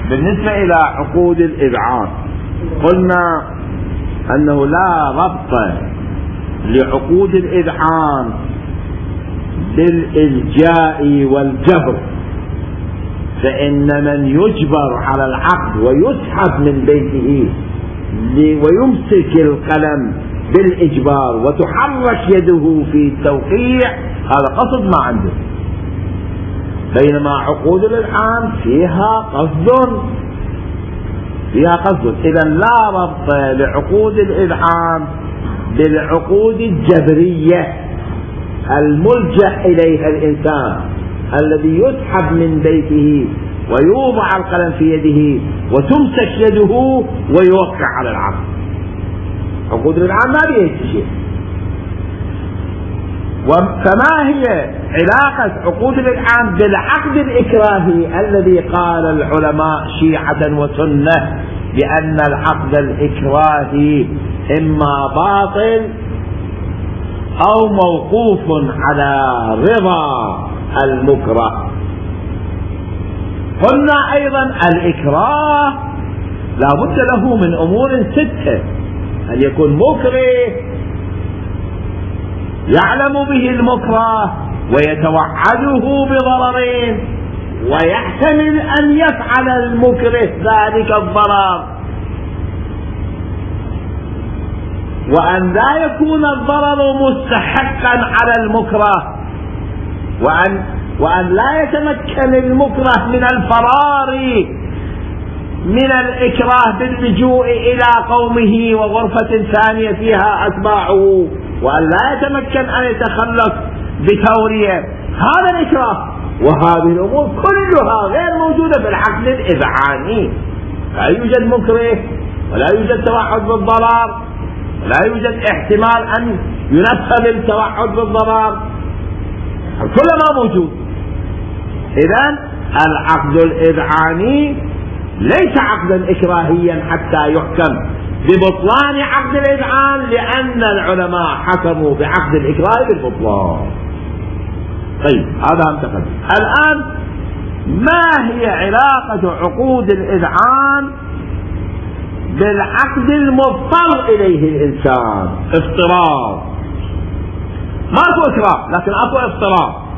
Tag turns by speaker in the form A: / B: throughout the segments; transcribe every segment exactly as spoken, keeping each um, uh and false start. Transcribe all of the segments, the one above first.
A: بالنسبة إلى عقود الإذعان قلنا أنه لا ربط لعقود الإذعان بالإلجاء والجبر، فإن من يجبر على العقد ويسحب من بيته ويمسك القلم بالإجبار وتحرك يده في التوقيع هذا قصد ما عنده، بينما عقود الإذعان فيها قصد فيها قصد إذا لا ربط لعقود الإذعان بالعقود الجبرية الملجأ إليها الإنسان الذي يسحب من بيته ويوضع القلم في يده وتمسك يده ويوقع على العقد. عقود الإذعان ما بيها شيء. فما هي علاقة عقود الإذعان بالعقد الإكراهي الذي قال العلماء شيعة وسنة بأن العقد الإكراهي إما باطل أو موقوف على رضا المكره؟ قلنا أيضا الإكراه لا بد له من أمور ستة: أن يكون مكره يعلم به المكره ويتوعده بضررين ويحتمل أن يفعل المكره ذلك الضرر، وأن لا يكون الضرر مستحقا على المكره، وأن وأن لا يتمكن المكره من الفرار من الإكراه باللجوء إلى قومه وغرفة ثانية فيها أتباعه، وأن لا يتمكن أن يتخلص بتورية. هذا الإكراه، وهذه الأمور كلها غير موجودة في العقد الإذعاني. لا يوجد مكره ولا يوجد توعد بالضرر ولا يوجد احتمال أن ينفذ التوعد بالضرر، كل ما موجود. إذن العقد الإذعاني ليس عقدا إكراهيا حتى يحكم ببطلان عقد الإذعان، لأن العلماء حكموا بعقد الإكراه بالبطلان. طيب هذا انتقد. الآن ما هي علاقة عقود الإذعان بالعقد المضطر إليه الإنسان؟ اضطرار، ماكو إكراه لكن اكو اضطرار.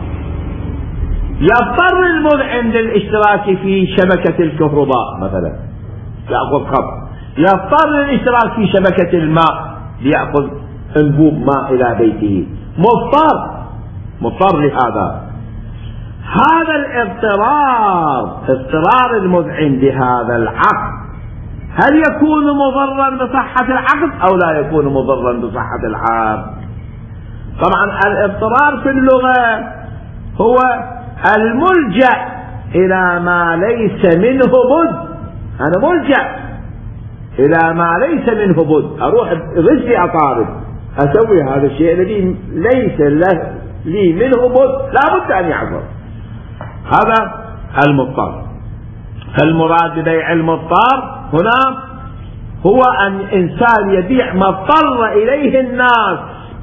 A: يضطر المذعن للاشتراك في شبكة الكهرباء مثلا يأخذ خط، يضطر للاشتراك في شبكة الماء ليأخذ انبوب ماء إلى بيته، مضطر مضطر لهذا. هذا الاضطرار، اضطرار المذعن لهذا العقد، هل يكون مضرا بصحة العقد أو لا يكون مضرا بصحة العقد؟ طبعا الاضطرار في اللغة هو الملجأ إلى ما ليس منه بد. أنا ملجأ إلى ما ليس منه بد، أروح رجلي أطارد أسوي هذا الشيء الذي ليس له لي منه بد، لا بد أن يحصل. هذا المضطر. فالمراد ببيع المضطر هنا هو أن إنسان يبيع ما اضطر إليه الناس،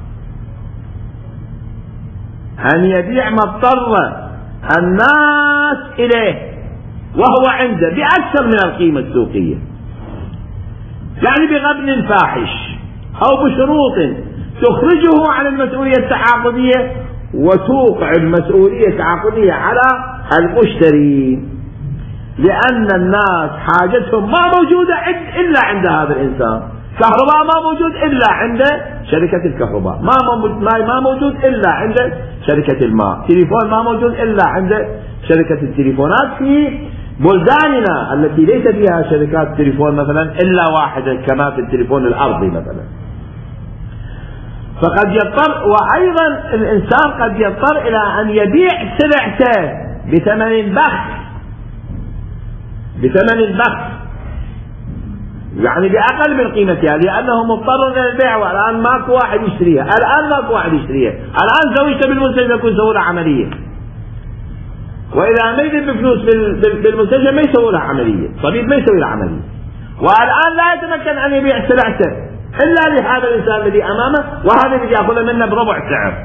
A: أن يبيع ما اضطر الناس إليه وهو عنده بأكثر من القيمة السوقية، يعني بغبن فاحش أو بشروط تخرجه عن المسؤولية التعاقدية وتوقع المسؤولية التعاقدية على المشتري، لأن الناس حاجتهم ما موجودة إلا عند هذا الإنسان. كهرباء ما موجود إلا عند شركة الكهرباء، ماء ما موجود إلا عند شركة الماء، تليفون ما موجود إلا عند شركة التليفونات. في بلداننا التي ليس فيها شركات تليفون مثلا إلا واحدة كما في التليفون الأرضي مثلا. فقد يضطر، وأيضا الإنسان قد يضطر إلى أن يبيع سلعته بثمن بخس، بثمن بخس يعني بأقل من قيمتها، لأنه مضطر إلى البيع، والآن ماكو واحد يشتريها، الآن ماكو واحد يشتريها، الآن زوجته بالمستشفى يكون يسوي لها عملية، وإذا ما يجيب بفلوس بالمستشفى ما يسوي لها عملية، طبيب ما يسوي لها عملية، والآن لا يتمكن أن يبيع سلعته إلا لهذا الإنسان الذي أمامه، وهذا الذي يأخذ منه بربع سعر.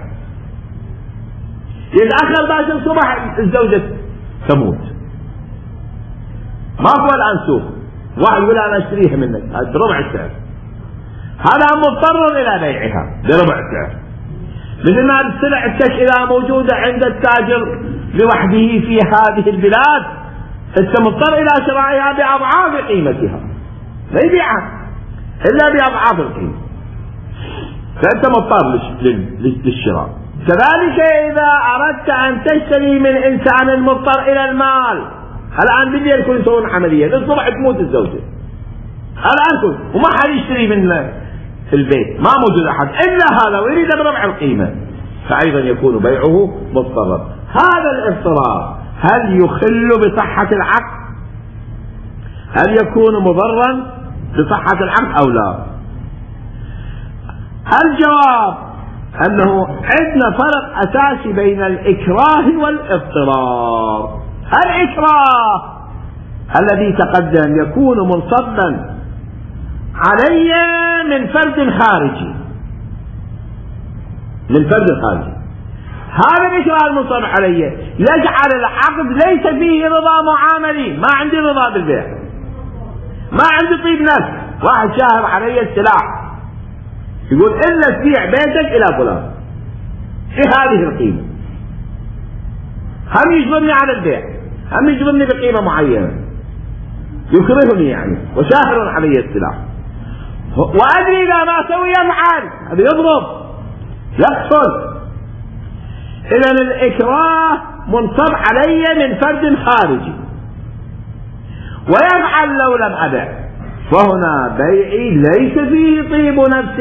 A: يتأخر باش الصبح الزوجة تموت، ماكو الآن سوق، واحد يقول أنا أشتريها منك بربع السعر، هذا مضطر إلى بيعها بربع السعر. مثل ما السلع التك إذا موجودة عند التاجر لوحده في هذه البلاد أنت مضطر إلى شرائها بأضعاف قيمتها، لا يبيعها إلا بأضعاف القيمة، فأنت مضطر للشراء. كذلك إذا أردت أن تشتري من إنسان مضطر إلى المال، الآن بالليل يكون يسوون عملية للصبح تموت الزوجة، الآن كل وما حد يشتري من البيت، ما موجود أحد إلا هذا ويريد بربع القيمة، فأيضا يكون بيعه مضطرا. هذا الاضطرار هل يخل بصحة العقد؟ هل يكون مضرا بصحة العقد أو لا؟ الجواب أنه عندنا فرق أساسي بين الإكراه والاضطرار. الإكراه الذي تقدم يكون منصبا علي من فرد خارجي، من فرد خارجي. هذا الإكراه المنصب علي يجعل العقد ليس فيه رضا معاملي، ما عندي رضا بالبيع، ما عندي طيب نفس. واحد شاهد علي السلاح يقول إلا تبيع بيتك إلى فلان بهذه القيمة، هم يجبرني على البيع، هم يجبرني بقيمة معينة، يكرهني يعني وشاهر علي السلاح، وأدري إذا ما سوي يفعل هذا يضرب يقتل. إذن الإكراه منصب علي من فرد خارجي ويفعل لو لم أبع، فهنا بيعي ليس فيه طيب نفس،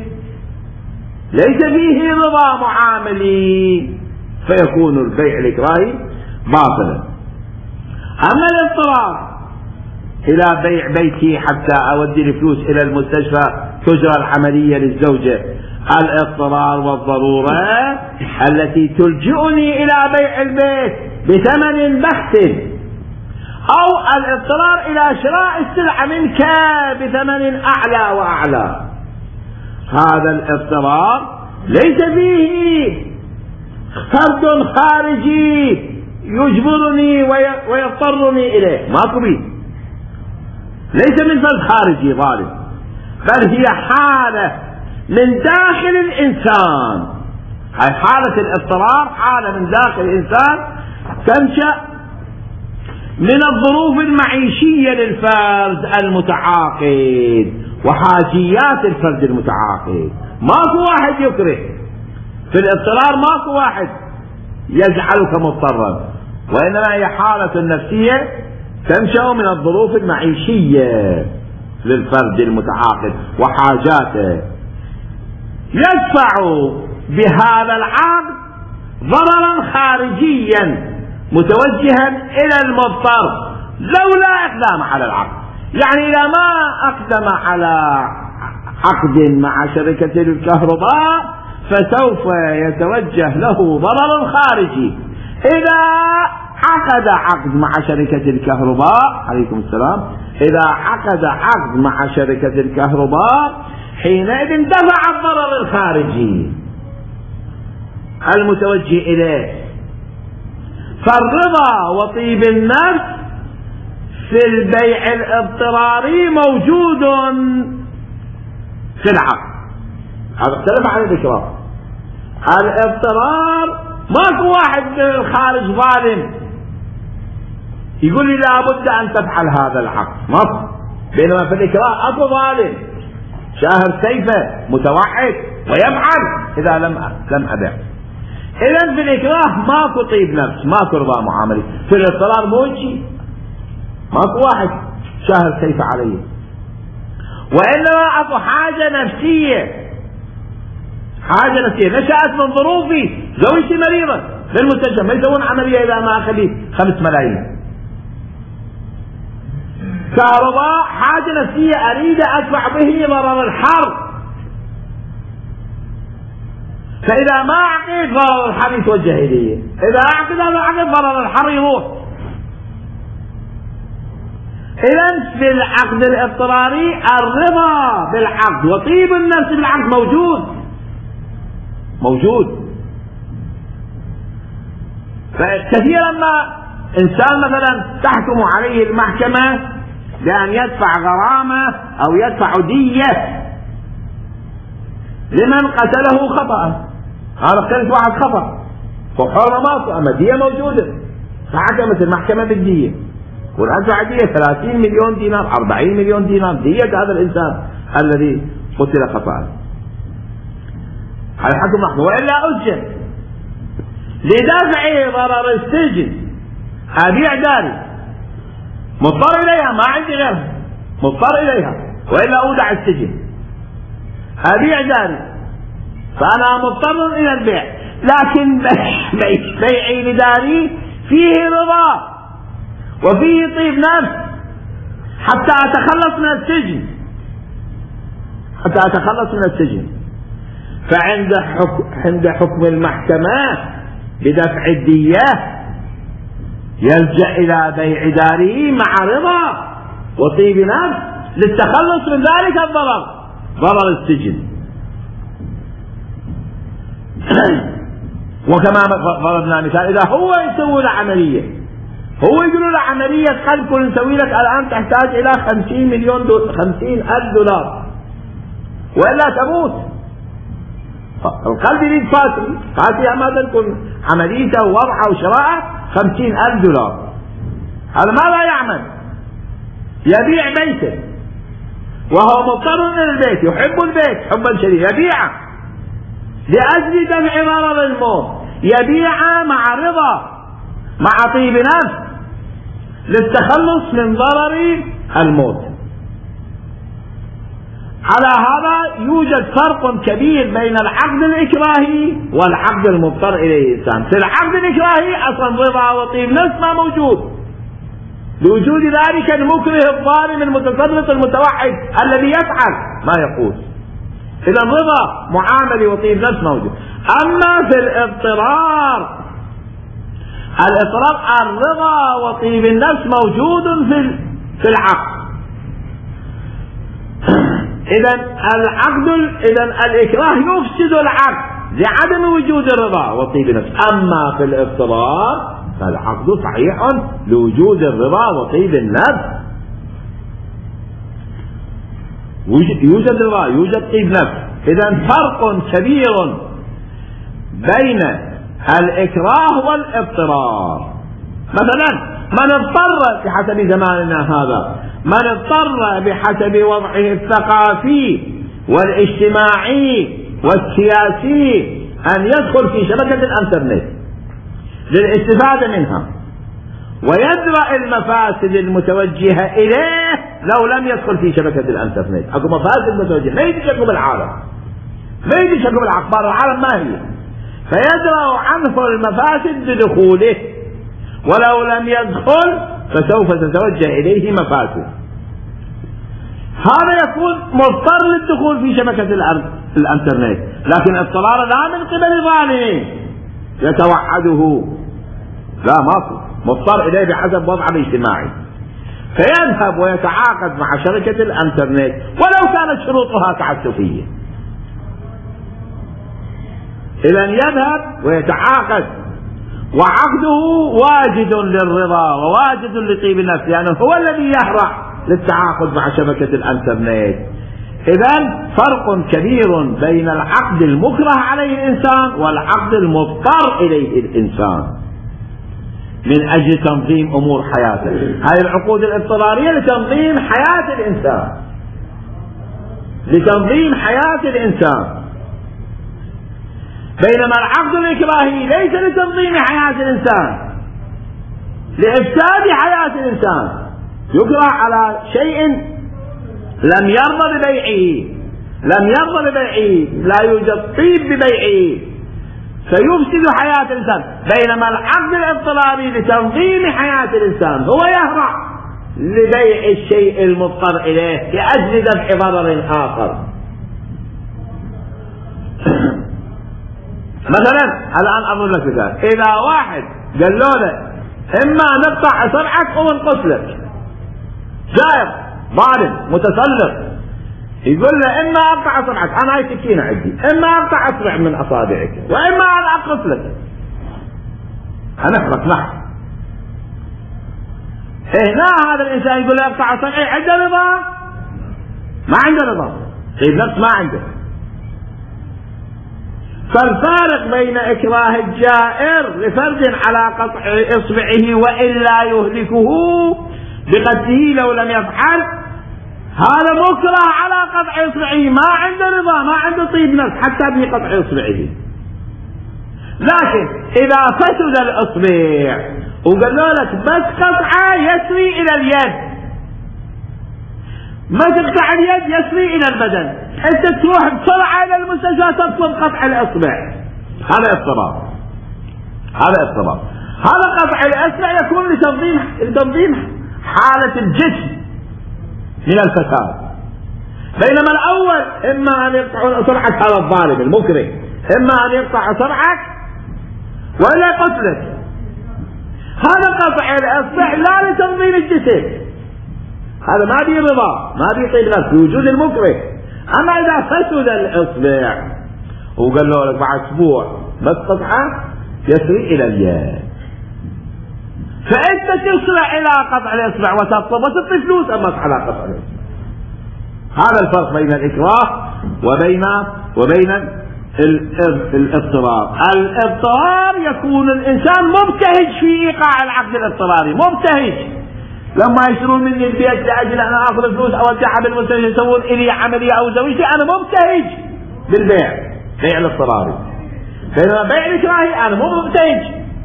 A: ليس فيه رضا معاملي، فيكون البيع الإكراهي باطلا. أما الاضطرار إلى بيع بيتي حتى أودي الفلوس إلى المستشفى تجرى العملية للزوجة، الاضطرار والضرورة التي تلجئني إلى بيع البيت بثمن بخس، أو الاضطرار إلى شراء السلعة منك بثمن أعلى وأعلى، هذا الاضطرار ليس فيه فرد خارجي يجبرني ويضطرني إليه، ماكو بيه، ليس من فرد خارجي ظالم، بل هي حالة من داخل الإنسان. هاي حالة الاضطرار حالة من داخل الإنسان تنشأ من الظروف المعيشية للفرد المتعاقد وحاجيات الفرد المتعاقد. ماكو واحد يكره في الاضطرار، ماكو واحد يجعلك مضطرا، وإنما هي حالة نفسية تنشأ من الظروف المعيشية للفرد المتعاقد وحاجاته، يدفع بهذا العقد ضررا خارجيا متوجها إلى المضطر لولا إقدام على العقد. يعني إذا ما أقدم على عقد مع شركة الكهرباء فسوف يتوجه له ضرر خارجي. إذا عقد عقد مع شركة الكهرباء، عليكم السلام، إذا عقد عقد مع شركة الكهرباء حينئذ دفع الضرر الخارجي المتوجه إليه. فالرضا وطيب النفس في البيع الاضطراري موجود في العقد، هذا اختلف عن الإكراه. الاضطرار ماكو واحد من الخارج ظالم يقول لي لابد أن تفعل هذا العقد، ماكو، بينما في الإكراه أكو ظالم شاهر سيفه متوحد ويفعل إذا لم لم أبع. إذن في الإكراه ماكو طيب نفس، ماكو رضا معاملي. في الاضطرار موجي ماكو واحد شاهر سيفه عليه، وإنما أكو حاجة نفسية، حاجة نفسية نشأت من ظروفي، زوجتي مريضة في المستشفى، ما يسوون عملية إذا ما أخذي خمس ملايين. كهرباء حاجة نفسية أريد أدفع به ضرر الحر، فإذا ما أعطيت ضرر الحر يتوجه إلي، إذا أعطيت أعطيت ضرر الحر يروح. إذن في العقد الاضطراري الرضا بالعقد وطيب النفس بالعقد موجود موجود. فكثيرا ما إنسان مثلا تحكم عليه المحكمة بأن يدفع غرامة أو يدفع دية لمن قتله خطأ، هذا قتل واحد خطأ وحرمات أما دية موجودة، فحكمت المحكمة بالدية والأدفع دية ثلاثين مليون دينار أربعين مليون دينار دية هذا الإنسان الذي قتل خطأ. هذا حكم محكمة. وإلا أجل لدفع ضرر السجن أبيع داري مضطر إليها ما عندي غيرها مضطر إليها وإلا أودع السجن أبيع داري فأنا مضطر إلى البيع، لكن بيعي لداري فيه رضا وفيه طيب نفس حتى أتخلص من السجن حتى أتخلص من السجن. فعند حكم, عند حكم المحكمة بدفع الدية يلجأ إلى بيع داره مع رضا وطيب نفس للتخلص من ذلك الضرر ضرر السجن. وكما ضربنا مثال إذا هو يسوي له عملية هو يقول له عملية قلب كل نسوي لك الآن تحتاج إلى خمسين مليون دولار خمسين ألف دولار وإلا تموت. القلب يريد فاتري فاتري ما تكون عمليته ووضعه وشراءه خمسين ألف دولار، هذا ما لا يعمل يبيع بيته وهو مضطر إلى البيت يحب البيت حبا شديدا يبيعه لأجل دفع ضرر الموت، يبيعه مع رضا مع طيب نفس للتخلص من ضرر الموت. على هذا يوجد فرق كبير بين العقد الإكراهي والعقد المضطر إليه الإنسان. في العقد الإكراهي أصلا رضا وطيب نفس ما موجود لوجود ذلك المكره الظالم المتسلط المتوحد الذي يفعل ما يقول، إذا الرضا معاملة وطيب نفس موجود. أما في الاضطرار الاضطرار الرضا وطيب النفس موجود في في العقد. إذا العقد إذا الإكراه يفسد العقد لعدم وجود الرضا وطيب النفس. أما في الاضطرار فالعقد صحيح لوجود الرضا وطيب النفس، يوجد رضا يوجد طيب نفس. إذا فرق كبير بين الإكراه والاضطرار. مثلا من اضطر بحسب زماننا هذا من اضطر بحسب وضعه الثقافي والاجتماعي والسياسي أن يدخل في شبكة الانترنت للاستفادة منها ويدرأ المفاسد المتوجهة إليه لو لم يدخل في شبكة الانترنت. أكو مفاسد متوجهة ما يدشكوا بالعالم ما يدشكوا بالأخبار العالم ما هي، فيدرأ عنه المفاسد بدخوله، ولو لم يدخل فسوف تتوجه إليه مفاسد. هذا يكون مضطر للدخول في شبكة الانترنت، لكن اضطرار لا من قبل ظالم يتوعده لا ماكو، مضطر إليه بحسب وضعه الاجتماعي فيذهب ويتعاقد مع شركة الانترنت ولو كانت شروطها تعسفية. إذن يذهب ويتعاقد وعقده واجد للرضا وواجد لطيب النفس لأنه يعني هو الذي يهرع للتعاقد مع شبكة الانترنت. إذن فرق كبير بين العقد المكره عليه الإنسان والعقد المضطر إليه الإنسان من أجل تنظيم أمور حياته. هذه العقود الاضطرارية لتنظيم حياة الإنسان لتنظيم حياة الإنسان، بينما العقد الإكراهي ليس لتنظيم حياة الإنسان لإفساد حياة الإنسان. يكره على شيء لم يرضى ببيعه لم يرضى ببيعه لا يوجد طيب ببيعه فيفسد حياة الإنسان، بينما العقد الاضطراري لتنظيم حياة الإنسان هو يهرع لبيع الشيء المضطر إليه لأجل دفع ضرر آخر. مثلا الآن أضرب لك مثال، إذا واحد قال له إما نقطع أصبعك أو ننقص لك، جائر ظالم متسلط يقول له إما أقطع أصبعك أنا هاي سكينة عندي، إما أقطع أصبع من أصابعك وإما أنا أقص لك، هنحرق نحن هنا هذا الإنسان يقول له اقطع صنعي، عنده رضا؟ ما عنده رضا، طيب نفس ما عنده. فالفارق بين إكراه الجائر لفرد على قطع إصبعه وإلا يهلكه بقتله لو لم يفعل، هذا مكره على قطع إصبعه، ما عنده رضا، ما عنده طيب نفس حتى بقطع إصبعه. لكن إذا فسد الإصبع وقالوا لك بس قطعه يسري إلى اليد، ما تقطع اليد يسري إلى البدن، أنت تروح بسرعة إلى المستشفى تطلب قطع الإصبع، هذا اضطراب، هذا اضطراب. هذا قطع الإصبع يكون لتنظيم لتنظيم حالة الجسم من الفساد، بينما الأول إما أن يقطع أصبعك، هذا الظالم المكره، إما أن يقطع أصبعك ولا يقتلك. هذا قطع الإصبع لا لتنظيم الجسم، هذا ما بي رضا، ما بي طيب نفس بوجود المكره. أما إذا فسد الإصبع وقال له لك بعد أسبوع بس قطعة يسري إلى اليد، فأنت تسرع إلى قطع الإصبع وتطلب وتعطي فلوس أما على قطع الإصبع. هذا الفرق بين الإكراه وبين وبين الاضطرار. الاضطرار يكون الإنسان مبتهج في إيقاع العقد الاضطراري، مبتهج. لما يشترون مني البيت لأجل أن أخذ فلوس أودعها بالمستشفى يسوون إلي عملية أو زوجتي، أنا مبتهج بالبيع، بيع الاضطراري. بينما بيع الإكراهي أنا مو مبتهج.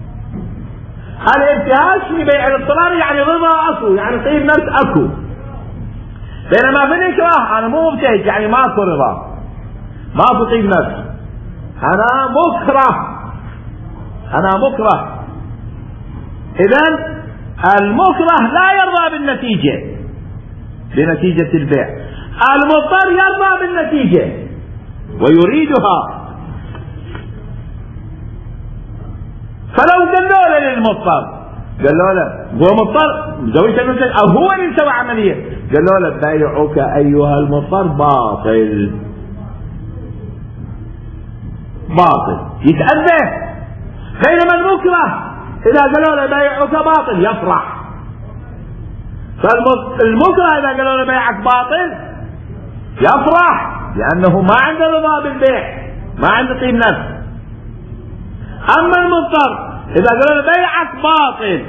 A: الابتهاج في بيع الاضطراري يعني رضا أكو، يعني طيب نفس أكو. بينما في الإكراه أنا مو مبتهج، يعني ماكو رضا، ماكو طيب نفس، أنا مكره، أنا مكره. إذن المكره لا يرضى بالنتيجة، بنتيجة البيع. المضطر يرضى بالنتيجة ويريدها. فلو قالوا له للمضطر، قالوا له هو مضطر زوجته المسجد أو هو اللي سوى عملية، قالوا له بيعك أيها المضطر باطل، باطل يتأذى. بينما المكره إذا قالوا له بيعك باطل يفرح. فالمكره إذا قالوا له بيعك باطل يفرح، لأنه ما عنده رضا بالبيع، ما عنده طيب نفس. أما المضطر إذا قالوا له بيعك باطل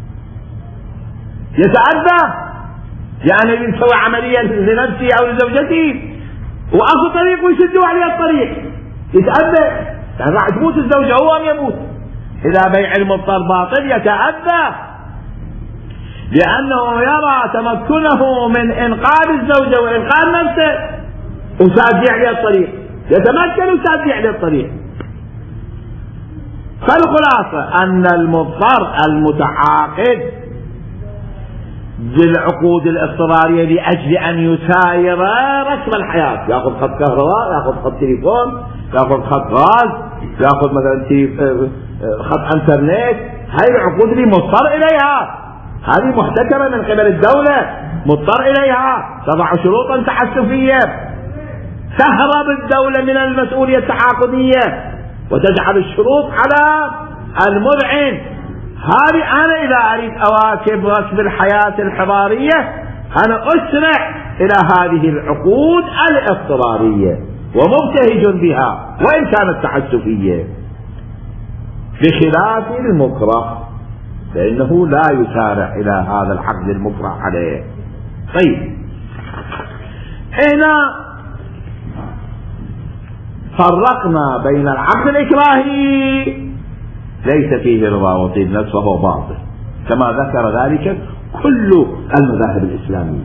A: يتأذى، يعني يسوي عملية لنفسه أو لزوجته وأخذ طريق ويشدوا عليه الطريق يتأذى، يعني راح تموت الزوجة هو أم يموت. إذا بيع المضطر باطل يتأذى، لأنه يرى تمكنه من إنقاذ الزوجة وإنقاذ نفسه وساد عليه الطريق، يتمكن وساد عليه الطريق. فالخلاصة أن المضطر المتعاقد بالعقود الاضطرارية لأجل أن يساير رسم الحياة، يأخذ خط كهرباء، يأخذ خط تليفون، يأخذ خط غاز، يأخذ مثلا خط انترنت، هاي العقود اللي مضطر إليها، هذه محتكرة من قبل الدولة، مضطر إليها، تضع شروطا تعسفية، تهرب الدولة من المسؤولية التعاقدية وتجعل الشروط على المذعن. هذه أنا إذا أريد أواكب رسم الحياة الحضارية أنا أسرع إلى هذه العقود الاضطرارية ومبتهج بها وإن كانت تعسفية، بخلاف المكره فإنه لا يسارع إلى هذا العقد المكره عليه. طيب هنا فرقنا بين العقد الإكراهي ليس فيه رضا وطيب نفس وهو باطل، كما ذكر ذلك كل المذاهب الإسلامية.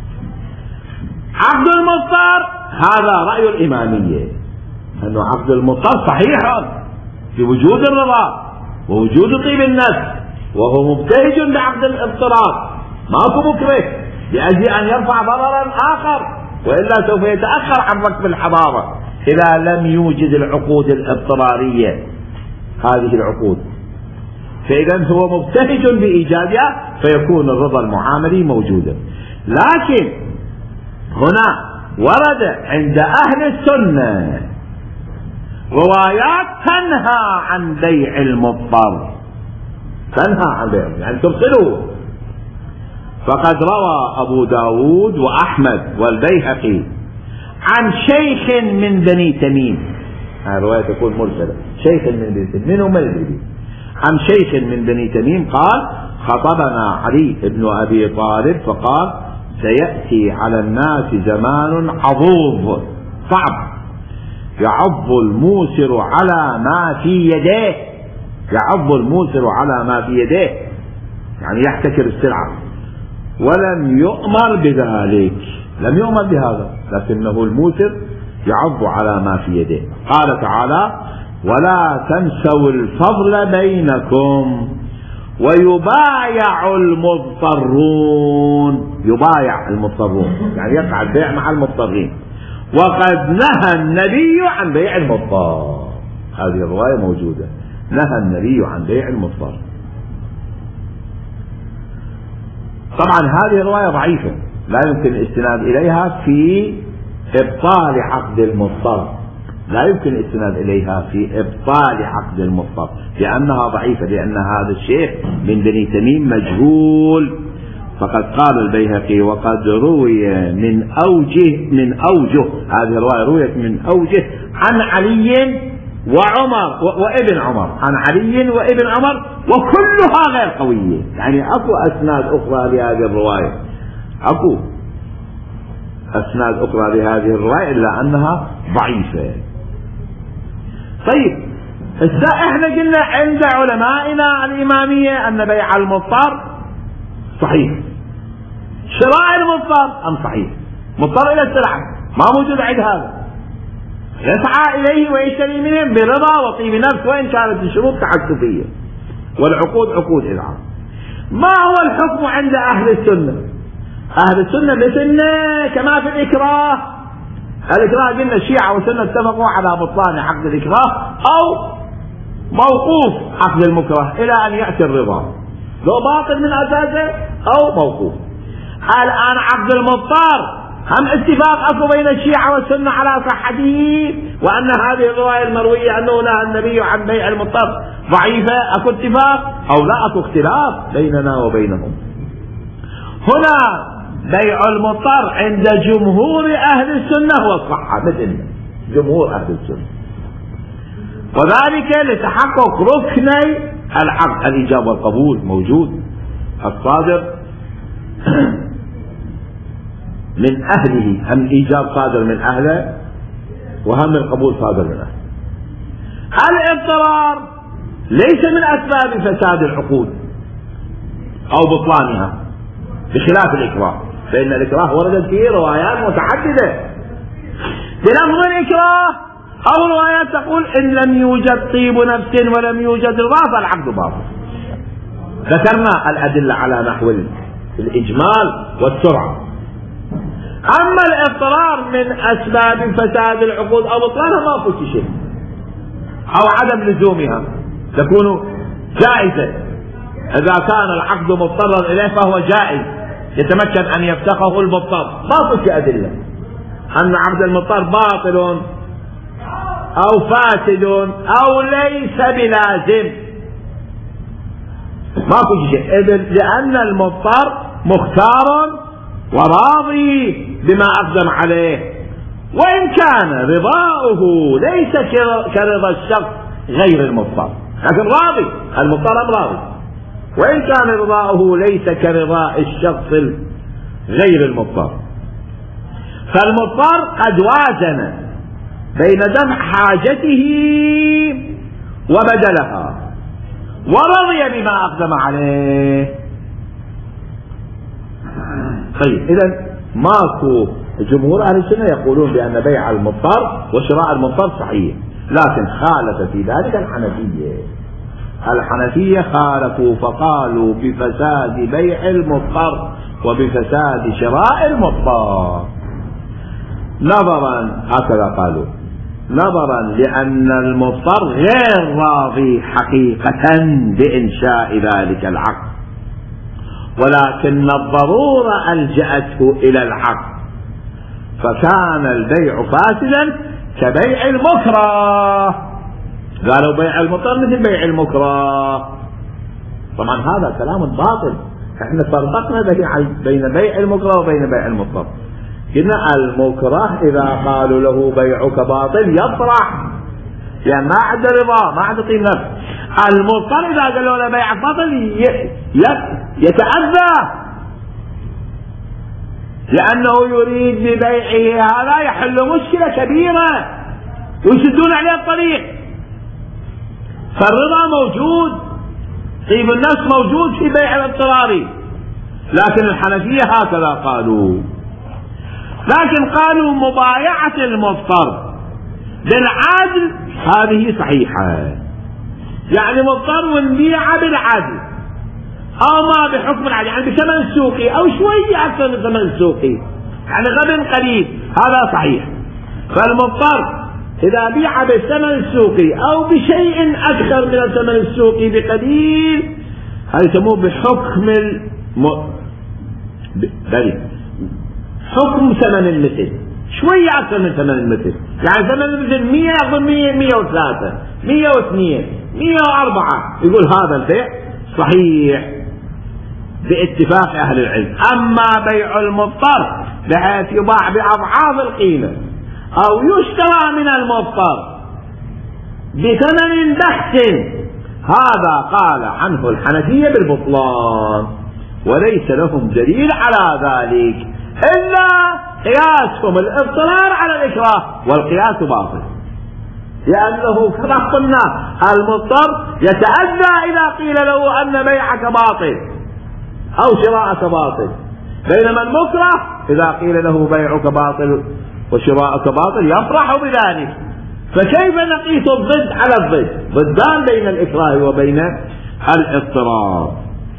A: عقد المضطر هذا رأي الإمامية، أنه عقد المضطر صحيح بوجود الرضا ووجود طيب النفس، وهو مبتهج بعقد الاضطرار، ماكو مكره لأجل أن يرفع ضررا آخر، وإلا سوف يتأخر عن ركب الحضارة إذا لم يوجد العقود الاضطرارية هذه العقود. فإذا هو مبتهج بإيجادها فيكون الرضا المعاملي موجودا. لكن هنا ورد عند أهل السنة روايات تنهى عن بيع المضطر، تنهى عن بيع يعني تبطله، فقد روى أبو داود وأحمد والبيهقي عن شيخ من بني تميم، هذه الرواية تكون مرسلة، شيخ من بني تميم، من هم الذي عن شيخ من بني تميم قال: خطبنا علي بن أبي طالب فقال: سيأتي على الناس زمان عضوض صعب، يعض الموسر على ما في يديه، يعض الموسر على ما في يديه يعني يحتكر السلعة، ولم يؤمر بذلك، لم يؤمر بهذا، لكنه الموسر يعض على ما في يديه. قال تعالى: ولا تنسوا الفضل بينكم ويبايع المضطرون، يبايع المضطرون يعني يقع البيع مع المضطرين، وقد نهى النبي عن بيع المضطر. هذه الرواية موجودة، نهى النبي عن بيع المضطر. طبعا هذه الرواية ضعيفة، لا يمكن الاستناد إليها في إبطال عقد المضطر، لا يمكن الاستناد إليها في إبطال عقد المضطر، لأنها ضعيفة، لأن هذا الشيخ من بني تميم مجهول. فقد قال البيهقي: وقد روي من أوجه من أوجه هذه الرواية رويت من أوجه عن علي وعمر وابن عمر، عن علي وابن عمر، وكلها غير قوية، يعني أكو أسناد أخرى لهذه الرواية، أكو أسناد أخرى لهذه الرواية إلا أنها ضعيفة. طيب إذا إحنا قلنا عند علمائنا الإمامية أن بيع المضطر صحيح، شراء المضطر أم صحيح، مضطر إلى السلعة ما موجود عند هذا، يسعى إليه ويشتري منهم برضا وطيب نفس، وإن كانت الشروط تعسفية والعقود عقود إذعان. ما هو الحكم عند أهل السنة؟ أهل السنة مثلنا كما في الإكراه، الإكراه قلنا الشيعة والسنة اتفقوا على بطلان عقد الإكراه أو موقوف عقد المكره إلى أن يأتي الرضا، لو باطل من أساسه أو موقوف. الآن عقد المضطر هم اتفاق أكو بين الشيعة والسنة على صحته، وأن هذه الرواية المروية أنه نهى النبي عن بيع المضطر ضعيفة، أكو اتفاق أو لا أكو اختلاف بيننا وبينهم. هنا بيع المضطر عند جمهور أهل السنة هو الصحة، مثل جمهور أهل السنة، وذلك لتحقق ركني العقد، الإجابة والقبول موجود، الصادر من أهله، هم الإيجاب صادر من أهله وهم القبول صادر من أهله. الاضطرار ليس من أسباب فساد العقود أو بطلانها بخلاف الإكراه، فإن الإكراه وردت فيه روايات متعددة بلفظ الإكراه، أو روايات تقول إن لم يوجد طيب نفس ولم يوجد رضا فالعقد باطل. ذكرنا الأدلة على نحو الإجمال والسرعة. أما الاضطرار من أسباب فساد العقود أو بطلانها ما فيه شيء، أو عدم لزومها تكون جائزة، إذا كان العقد مضطرا إليه فهو جائز يتمكن أن يفتقه المضطر، ما فيه أدلة أن عقد المضطر باطل أو فاسد أو ليس بلازم، ما فيه شيء، لأن المضطر مختار وراضي بما أقدم عليه، وإن كان رضاؤه ليس كرضا الشخص غير المضطر، لكن راضي، المضطر راضي، وإن كان رضاؤه ليس كرضاء الشخص غير المضطر. فالمضطر قد وازن بين دفع حاجته وبدلها ورضي بما أقدم عليه. طيب إذا ماكو جمهور أهل السنة يقولون بأن بيع المضطر وشراء المضطر صحيح، لكن خالف في ذلك الحنفية. الحنفية خالفوا فقالوا بفساد بيع المضطر وبفساد شراء المضطر، نظرا هكذا قالوا، نظرا لأن المضطر غير راضي حقيقة بإنشاء ذلك العقد، ولكن الضرورة ألجأته إلى العقد، فكان البيع فاسدا كبيع المكره. قالوا بيع المضطر مثل بيع المكره، طبعا هذا كلام باطل، احنا فرقنا بين بيع المكره وبين بيع المضطر. قلنا المكره إذا قالوا له بيعك باطل يفرح، يعني ما عنده رضا، ما عنده طيب نفس. المضطر إذا قالوا له بيعك باطل يتأذى، لأنه يريد ببيعه هذا يحل مشكلة كبيرة ويسدون عليه الطريق. فالرضا موجود، طيب النفس موجود في بيع الاضطراري، لكن الحنفية هكذا قالوا. لكن قالوا مبايعة المضطر بالعدل هذه صحيحة، يعني مضطر ونبيعه بالعدل أو ما بحكم العدل، يعني بثمن السوقي أو شوية أكثر من ثمن السوقي، يعني غبن قليل، هذا صحيح. فالمضطر إذا بيع بالثمن السوقي أو بشيء أكثر من الثمن السوقي بقليل، هذا يسموه بحكم الم... بل حكم ثمن المثل، شوية أكثر من ثمن المثل، يعني ثمن المثل مية يأخذ مية، مية وثلاثة، مية واثنين، مية وأربعة، يقول هذا البيع صحيح باتفاق أهل العلم. أما بيع المضطر بحيث يباع بأضعاف القيمة أو يشترى من المضطر بثمن بخس، هذا قال عنه الحنفية بالبطلان، وليس لهم دليل على ذلك إلا قياسهم الاضطرار على الإكراه، والقياس باطل، لأنه كما قلنا المضطر يتأذى إذا قيل له أن بيعك باطل أو شراءك باطل، بينما المكره إذا قيل له بيعك باطل وشراءك باطل يفرح بذلك. فكيف نقيس الضد على الضد؟ ضدان بين الإكراه وبين الاضطرار.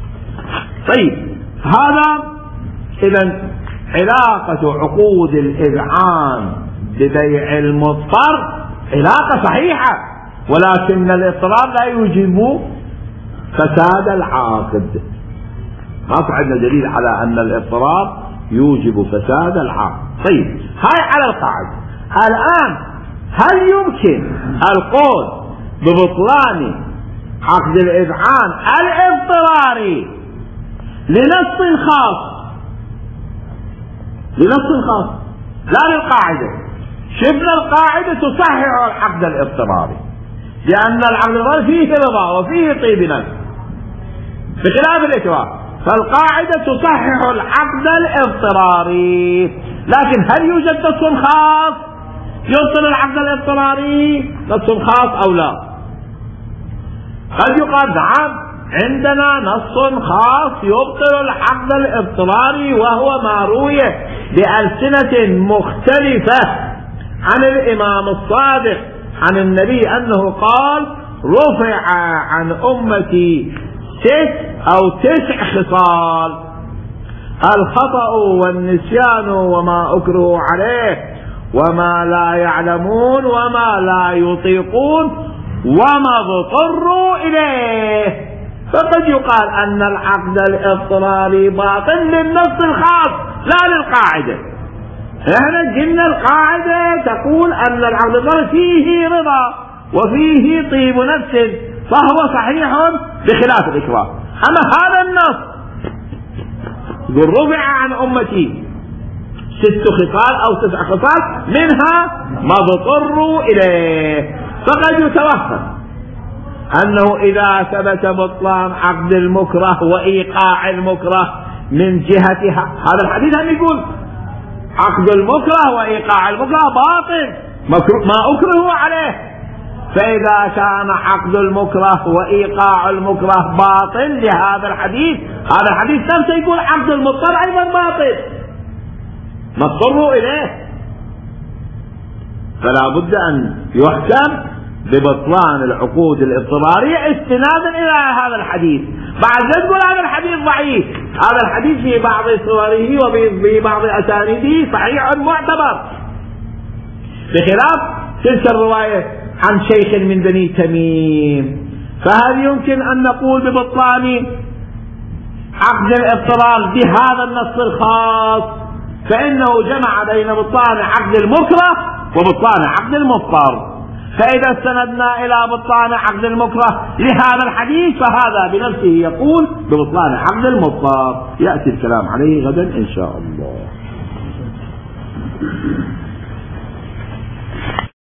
A: طيب، هذا إذن علاقة عقود الإذعان ببيع المضطر علاقة صحيحة، ولكن الاضطرار لا يوجب فساد العاقد. ما عندنا دليل على أن الاضطرار يوجب فساد العاقد. طيب، هاي على القاعدة. الآن هل يمكن القول ببطلان عقد الإذعان الاضطراري لنص خاص، لنص خاص لا للقاعدة؟ شبنا القاعدة تصحح العقد الاضطراري، لأن العقد الاضطراري فيه رضا وفيه طيب نفس بخلاف الإكراه، فالقاعدة تصحح العقد الاضطراري. لكن هل يوجد نص خاص يبطل العقد الاضطراري، نص خاص أو لا؟ قد يقال نعم عندنا نص خاص يبطل العقد الاضطراري، وهو ما روي بألسنة مختلفة عن الإمام الصادق عن النبي أنه قال: رفع عن أمتي ست أو تسع خصال: الخطأ والنسيان وما أكره عليه وما لا يعلمون وما لا يطيقون وما اضطروا إليه. فقد يقال أن العقد الاضطراري باطل للنص الخاص لا للقاعدة. احنا قلنا القاعدة تقول أن العقد الاضطراري فيه رضا وفيه طيب نفس، فهو صحيح بخلاف الإكراه. أما هذا النص يقول: رفع عن أمتي ست خصال أو تسع خصال منها ما اضطروا إليه، فقد يتوهم أنه إذا ثبت بطلان عقد المكره وإيقاع المكره من جهتها، هذا الحديث هم يقول عقد المكره وإيقاع المكره باطل ما أكره عليه، فإذا كان عقد المكره وإيقاع المكره باطل لهذا الحديث، هذا الحديث نفسه يقول عقد المضطر أيضا باطل ما اضطروا إليه، فلا بد أن يحكم ببطلان العقود الاضطرارية استنادا إلى هذا الحديث. بعد ذلك تقول هذا الحديث ضعيف، هذا الحديث في بعض صوره وفي بعض أسانيده صحيح معتبر، بخلاف تلك الرواية عن شيخ من بني تميم. فهل يمكن أن نقول ببطلان عقد الاضطرار بهذا النص الخاص؟ فإنه جمع بين بطلان عقد المكره وبطلان عقد المضطر. فإذا استندنا إلى بطلان عقد المكره لهذا الحديث فهذا بنفسه يقول ببطلان عقد المضطر. يأتي الكلام عليه غدا إن شاء الله.